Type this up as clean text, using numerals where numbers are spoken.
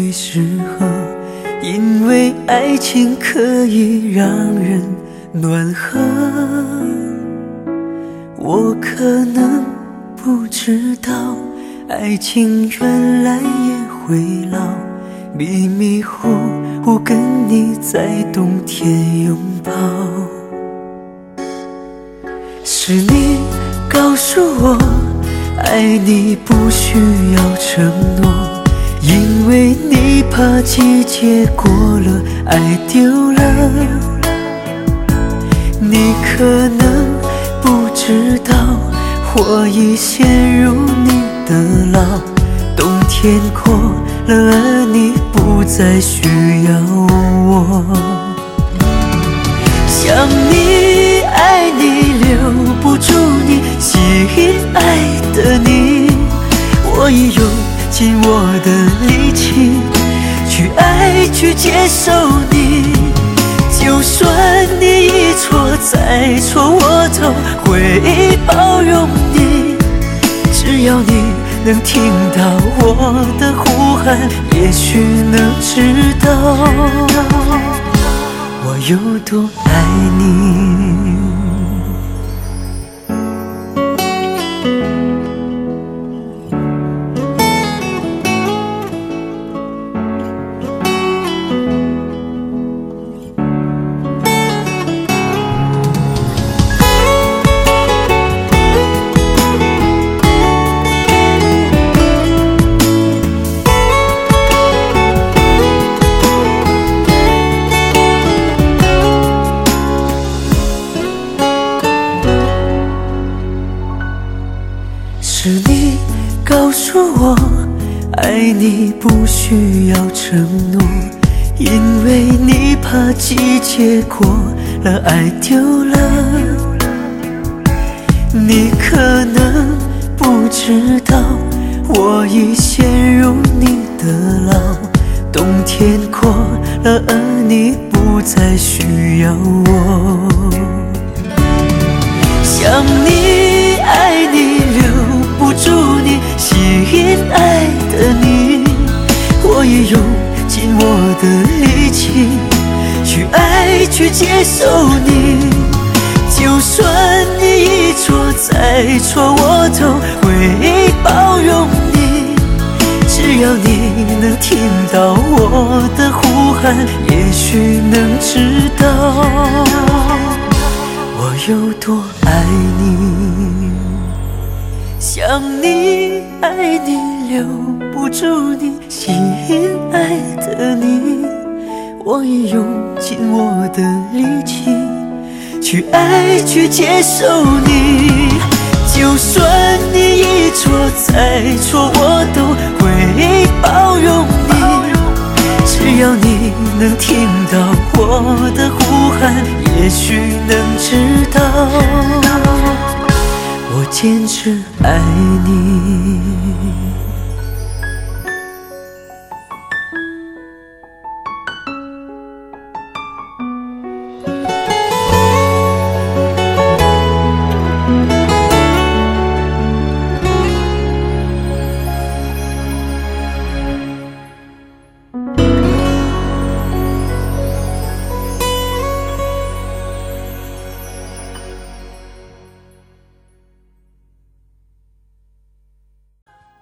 许适合，因为爱情可以让人暖和。我可能不知道，爱情原来也会老，迷迷糊糊跟你在冬天拥抱。是你告诉我，爱你不需要承诺，因为你怕季节过了，爱丢了。你可能不知道，我已陷入你的牢，冬天过了，而你不再需要我。想你爱你留不住你，吸引爱的你，我已用尽我的力气去爱去接受你。就算你一错再错，我都会包容你。只要你能听到我的呼喊，也许能知道我有多爱你。是你告诉我，爱你不需要承诺，因为你怕季节过了，爱丢了。你可能不知道，我已陷入你的牢，冬天过了，而你不再需要我。想你爱你留不住你，吸引爱的你，我也用尽我的力气去爱去接受你。就算你一错再错，我都会包容你。只要你能听到我的呼喊，也许能知道我有多爱你。想你爱你留不住你，吸引爱的你，我已用尽我的力气去爱去接受你。就算你一错再错，我都会包容你。只要你能听到我的呼喊，也许能知道我坚持爱你。